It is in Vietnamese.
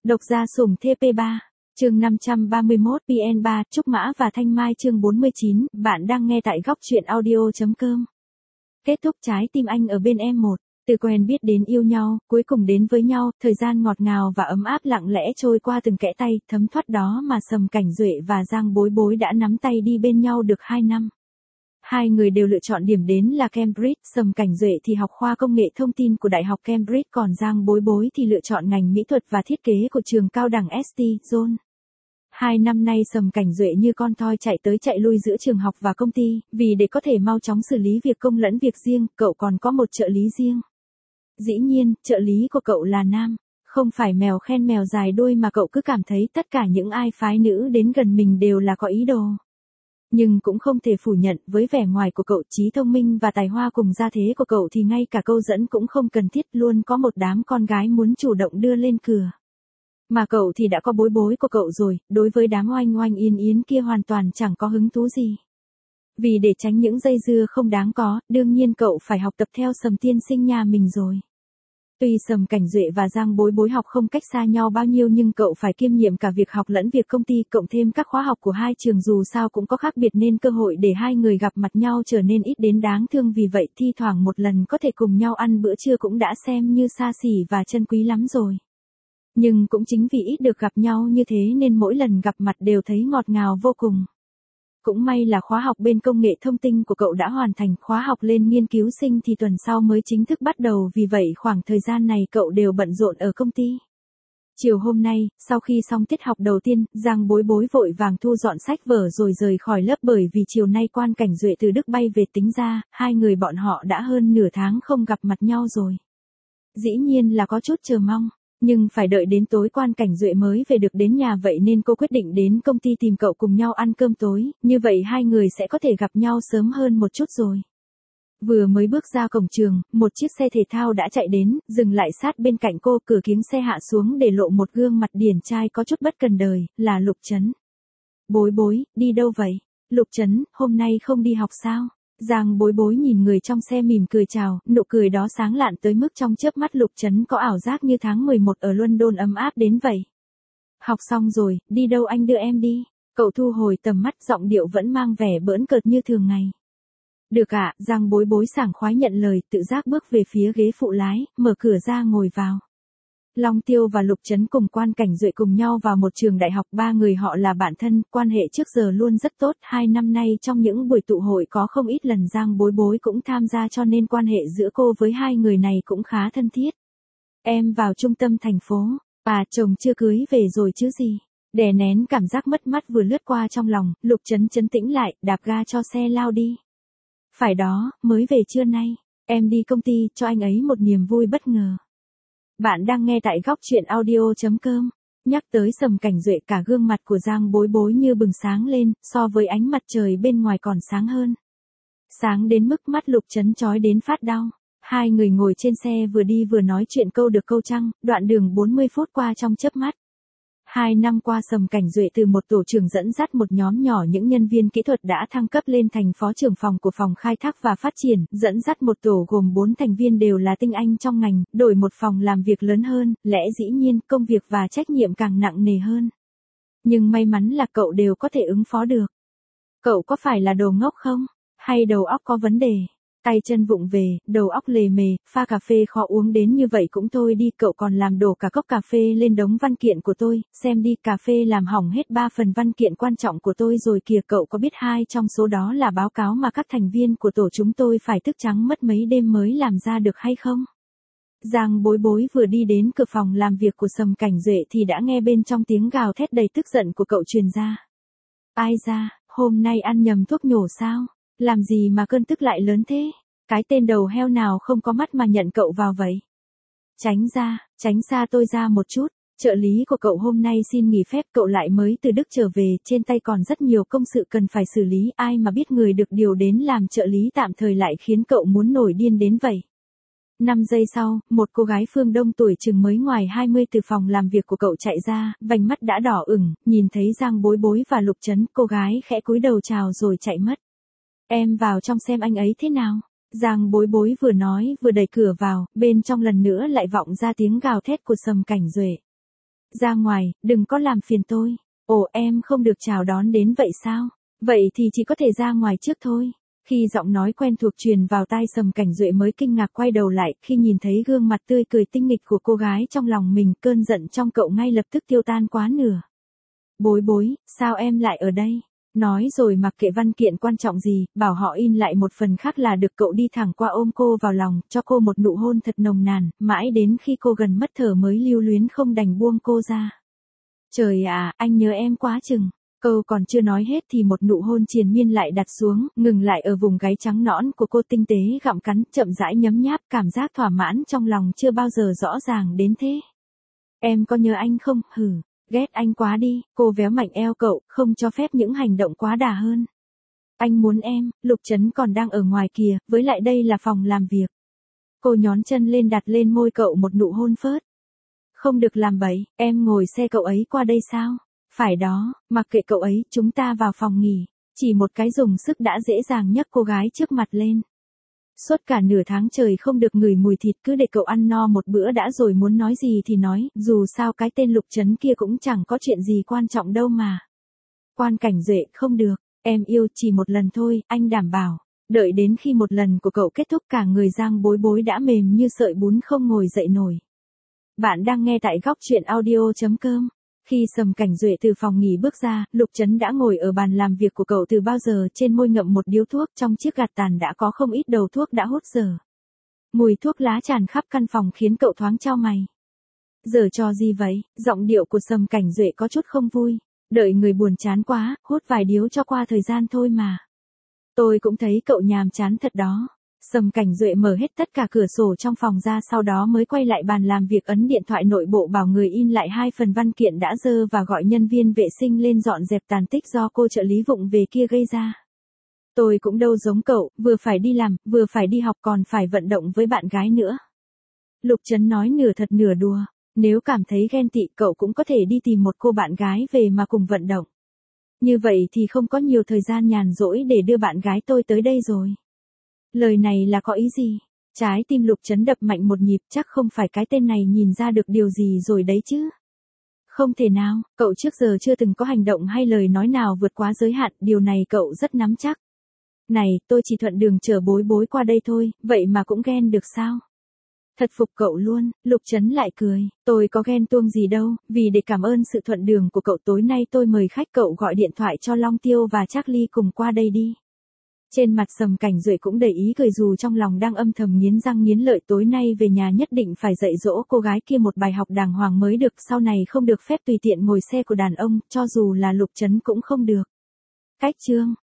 Độc gia sủng TP3, chương 531 PN3, Trúc Mã và Thanh Mai chương 49, bạn đang nghe tại góc truyện audio.com. Kết thúc trái tim anh ở bên em một, từ quen biết đến yêu nhau, cuối cùng đến với nhau, thời gian ngọt ngào và ấm áp lặng lẽ trôi qua từng kẽ tay, thấm thoát đó mà Sầm Cảnh Duệ và Giang Bối Bối đã nắm tay đi bên nhau được 2 năm. Hai người đều lựa chọn điểm đến là Cambridge, Sầm Cảnh Duệ thì học khoa công nghệ thông tin của Đại học Cambridge, còn Giang Bối Bối thì lựa chọn ngành mỹ thuật và thiết kế của trường cao đẳng St. John. 2 năm nay Sầm Cảnh Duệ như con thoi chạy tới chạy lui giữa trường học và công ty, vì để có thể mau chóng xử lý việc công lẫn việc riêng, cậu còn có một trợ lý riêng. Dĩ nhiên, trợ lý của cậu là nam, không phải mèo khen mèo dài đuôi mà cậu cứ cảm thấy tất cả những ai phái nữ đến gần mình đều là có ý đồ. Nhưng cũng không thể phủ nhận, với vẻ ngoài của cậu, trí thông minh và tài hoa cùng gia thế của cậu thì ngay cả câu dẫn cũng không cần thiết, luôn có một đám con gái muốn chủ động đưa lên cửa. Mà cậu thì đã có Bối Bối của cậu rồi, đối với đám oanh oanh yên yến kia hoàn toàn chẳng có hứng thú gì. Vì để tránh những dây dưa không đáng có, đương nhiên cậu phải học tập theo Sầm tiên sinh nhà mình rồi. Tuy Sầm Cảnh Duệ và Giang Bối Bối học không cách xa nhau bao nhiêu nhưng cậu phải kiêm nhiệm cả việc học lẫn việc công ty, cộng thêm các khóa học của hai trường dù sao cũng có khác biệt nên cơ hội để hai người gặp mặt nhau trở nên ít đến đáng thương, vì vậy thi thoảng một lần có thể cùng nhau ăn bữa trưa cũng đã xem như xa xỉ và chân quý lắm rồi. Nhưng cũng chính vì ít được gặp nhau như thế nên mỗi lần gặp mặt đều thấy ngọt ngào vô cùng. Cũng may là khóa học bên công nghệ thông tin của cậu đã hoàn thành, khóa học lên nghiên cứu sinh thì tuần sau mới chính thức bắt đầu, vì vậy khoảng thời gian này cậu đều bận rộn ở công ty. Chiều hôm nay, sau khi xong tiết học đầu tiên, Giang Bối Bối vội vàng thu dọn sách vở rồi rời khỏi lớp, bởi vì chiều nay Quan Cảnh Duệ từ Đức bay về, tính ra, hai người bọn họ đã hơn nửa tháng không gặp mặt nhau rồi. Dĩ nhiên là có chút chờ mong. Nhưng phải đợi đến tối Quan Cảnh Duệ mới về được đến nhà, vậy nên cô quyết định đến công ty tìm cậu cùng nhau ăn cơm tối, như vậy hai người sẽ có thể gặp nhau sớm hơn một chút rồi. Vừa mới bước ra cổng trường, một chiếc xe thể thao đã chạy đến, dừng lại sát bên cạnh cô, cửa kính xe hạ xuống để lộ một gương mặt điển trai có chút bất cần đời, là Lục Trấn. Bối Bối, đi đâu vậy? Lục Trấn, hôm nay không đi học sao? Giang Bối Bối nhìn người trong xe mỉm cười chào, nụ cười đó sáng lạn tới mức trong chớp mắt Lục Trấn có ảo giác như tháng 11 ở London ấm áp đến vậy. Học xong rồi, đi đâu anh đưa em đi? Cậu thu hồi tầm mắt, giọng điệu vẫn mang vẻ bỡn cợt như thường ngày. Được ạ, Giang Bối Bối sảng khoái nhận lời, tự giác bước về phía ghế phụ lái, mở cửa ra ngồi vào. Long Tiêu và Lục Trấn cùng Quan Cảnh Duệ cùng nhau vào một trường đại học, ba người họ là bạn thân, quan hệ trước giờ luôn rất tốt, 2 năm nay trong những buổi tụ hội có không ít lần Giang Bối Bối cũng tham gia, cho nên quan hệ giữa cô với hai người này cũng khá thân thiết. Em vào trung tâm thành phố, chồng chưa cưới về rồi chứ gì? Đè nén cảm giác mất mát vừa lướt qua trong lòng, Lục Trấn trấn tĩnh lại, đạp ga cho xe lao đi. Phải đó, mới về trưa nay, em đi công ty, cho anh ấy một niềm vui bất ngờ. Bạn đang nghe tại góc truyện audio.com. Nhắc tới Sầm Cảnh Duệ, cả gương mặt của Giang Bối Bối như bừng sáng lên, so với ánh mặt trời bên ngoài còn sáng hơn. Sáng đến mức mắt Lục Trấn chói đến phát đau. Hai người ngồi trên xe vừa đi vừa nói chuyện câu được câu trăng, đoạn đường 40 phút qua trong chớp mắt. 2 năm qua Sầm Cảnh Duệ từ một tổ trưởng dẫn dắt một nhóm nhỏ những nhân viên kỹ thuật đã thăng cấp lên thành phó trưởng phòng của phòng khai thác và phát triển, dẫn dắt một tổ gồm 4 thành viên đều là tinh anh trong ngành, đổi một phòng làm việc lớn hơn, lẽ dĩ nhiên công việc và trách nhiệm càng nặng nề hơn. Nhưng may mắn là cậu đều có thể ứng phó được. Cậu có phải là đồ ngốc không? Hay đầu óc có vấn đề? Tay chân vụng về, đầu óc lề mề, pha cà phê khó uống đến như vậy cũng thôi đi, cậu còn làm đổ cả cốc cà phê lên đống văn kiện của tôi, xem đi, cà phê làm hỏng hết 3 phần văn kiện quan trọng của tôi rồi kìa, cậu có biết 2 trong số đó là báo cáo mà các thành viên của tổ chúng tôi phải thức trắng mất mấy đêm mới làm ra được hay không? Giang Bối Bối vừa đi đến cửa phòng làm việc của Sầm Cảnh Duệ thì đã nghe bên trong tiếng gào thét đầy tức giận của cậu truyền ra. Ai ra, hôm nay ăn nhầm thuốc nhổ sao? Làm gì mà cơn tức lại lớn thế? Cái tên đầu heo nào không có mắt mà nhận cậu vào vậy? Tránh xa tôi ra một chút. Trợ lý của cậu hôm nay xin nghỉ phép, cậu lại mới từ Đức trở về, trên tay còn rất nhiều công sự cần phải xử lý, ai mà biết người được điều đến làm trợ lý tạm thời lại khiến cậu muốn nổi điên đến vậy. 5 giây sau, một cô gái phương Đông tuổi chừng mới ngoài 20 từ phòng làm việc của cậu chạy ra, vành mắt đã đỏ ửng, nhìn thấy Giang Bối Bối và Lục Trấn, cô gái khẽ cúi đầu chào rồi chạy mất. Em vào trong xem anh ấy thế nào. Giang Bối Bối vừa nói vừa đẩy cửa vào, bên trong lần nữa lại vọng ra tiếng gào thét của Sầm Cảnh Duệ. Ra ngoài, đừng có làm phiền tôi. Ồ, em không được chào đón đến vậy sao? Vậy thì chỉ có thể ra ngoài trước thôi. Khi giọng nói quen thuộc truyền vào tai Sầm Cảnh Duệ mới kinh ngạc quay đầu lại, khi nhìn thấy gương mặt tươi cười tinh nghịch của cô gái trong lòng mình, cơn giận trong cậu ngay lập tức tiêu tan quá nửa. Bối bối, sao em lại ở đây? Nói rồi mặc kệ văn kiện quan trọng gì, bảo họ in lại một phần khác là được, cậu đi thẳng qua ôm cô vào lòng, cho cô một nụ hôn thật nồng nàn, mãi đến khi cô gần mất thở mới lưu luyến không đành buông cô ra. Trời ạ, anh nhớ em quá chừng. Câu còn chưa nói hết thì một nụ hôn triền miên lại đặt xuống, ngừng lại ở vùng gáy trắng nõn của cô, tinh tế gặm cắn, chậm rãi nhấm nháp, cảm giác thỏa mãn trong lòng chưa bao giờ rõ ràng đến thế. Em có nhớ anh không? Hử, ghét anh quá đi, cô véo mạnh eo cậu, không cho phép những hành động quá đà hơn. Anh muốn em, Lục Trấn còn đang ở ngoài kìa, với lại đây là phòng làm việc. Cô nhón chân lên đặt lên môi cậu một nụ hôn phớt. Không được làm bậy, em ngồi xe cậu ấy qua đây sao? Phải đó, mặc kệ cậu ấy, chúng ta vào phòng nghỉ. Chỉ một cái dùng sức đã dễ dàng nhấc cô gái trước mặt lên. Suốt cả nửa tháng trời không được ngửi mùi thịt, cứ để cậu ăn no một bữa đã rồi muốn nói gì thì nói, dù sao cái tên Lục Trấn kia cũng chẳng có chuyện gì quan trọng đâu mà. Quan Cảnh Duệ, không được, em yêu chỉ một lần thôi, anh đảm bảo. Đợi đến khi một lần của cậu kết thúc cả người Giang Bối Bối đã mềm như sợi bún không ngồi dậy nổi. Bạn đang nghe tại góc truyện audio.com. Khi Sầm Cảnh Duệ từ phòng nghỉ bước ra, Lục Trấn đã ngồi ở bàn làm việc của cậu từ bao giờ, trên môi ngậm một điếu thuốc, trong chiếc gạt tàn đã có không ít đầu thuốc đã hút dở. Mùi thuốc lá tràn khắp căn phòng khiến cậu thoáng chau mày. Giờ trò gì vậy? Giọng điệu của Sầm Cảnh Duệ có chút không vui. Đợi người buồn chán quá, hút vài điếu cho qua thời gian thôi mà. Tôi cũng thấy cậu nhàm chán thật đó. Sầm Cảnh Duệ mở hết tất cả cửa sổ trong phòng ra, sau đó mới quay lại bàn làm việc, ấn điện thoại nội bộ bảo người in lại 2 phần văn kiện đã dơ và gọi nhân viên vệ sinh lên dọn dẹp tàn tích do cô trợ lý vụng về kia gây ra. Tôi cũng đâu giống cậu, vừa phải đi làm, vừa phải đi học còn phải vận động với bạn gái nữa. Lục Trấn nói nửa thật nửa đùa. Nếu cảm thấy ghen tị cậu cũng có thể đi tìm một cô bạn gái về mà cùng vận động. Như vậy thì không có nhiều thời gian nhàn rỗi để đưa bạn gái tôi tới đây rồi. Lời này là có ý gì? Trái tim Lục Trấn đập mạnh một nhịp, chắc không phải cái tên này nhìn ra được điều gì rồi đấy chứ. Không thể nào, cậu trước giờ chưa từng có hành động hay lời nói nào vượt quá giới hạn, điều này cậu rất nắm chắc. Này, tôi chỉ thuận đường chở Bối Bối qua đây thôi, vậy mà cũng ghen được sao? Thật phục cậu luôn, Lục Trấn lại cười, tôi có ghen tuông gì đâu, vì để cảm ơn sự thuận đường của cậu tối nay tôi mời khách cậu gọi điện thoại cho Long Tiêu và Charlie cùng qua đây đi. Trên mặt Sầm Cảnh Duệ cũng đầy ý cười dù trong lòng đang âm thầm nghiến răng nghiến lợi, tối nay về nhà nhất định phải dạy dỗ cô gái kia một bài học đàng hoàng mới được, sau này không được phép tùy tiện ngồi xe của đàn ông, cho dù là Lục Trấn cũng không được. Cách chương